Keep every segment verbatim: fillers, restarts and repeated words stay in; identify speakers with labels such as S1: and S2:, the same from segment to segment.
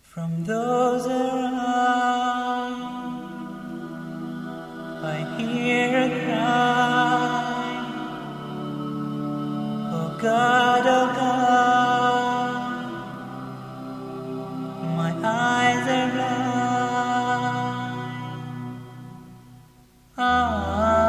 S1: From those around, I hear a cry. Oh God, oh God, my eyes are blind. Ah.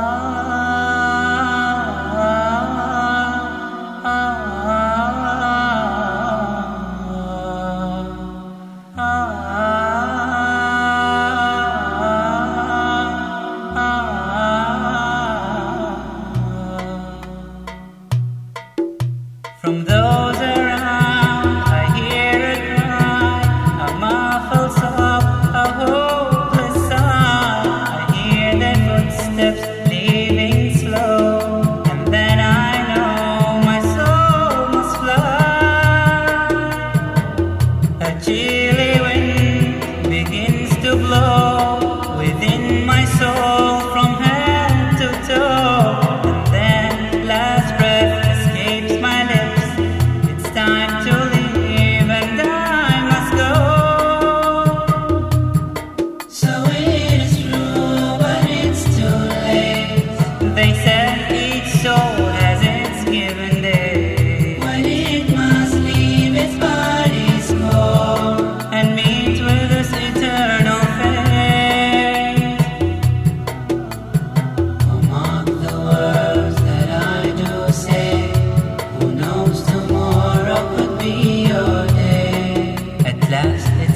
S1: From those around, I hear a cry, a muffled sob, a hopeless sigh. I hear their footsteps leaving slow, and then I know my soul must fly. A chilly wind begins to blow within my soul from head to toe, and then last breath escapes my lips. Time to leave and I must go. So it is true, but it's too late. They said each soul has its given day, when it must leave its body's core and meet with its eternal fate. Among the words that I do say, who knows tomorrow could be your day. At last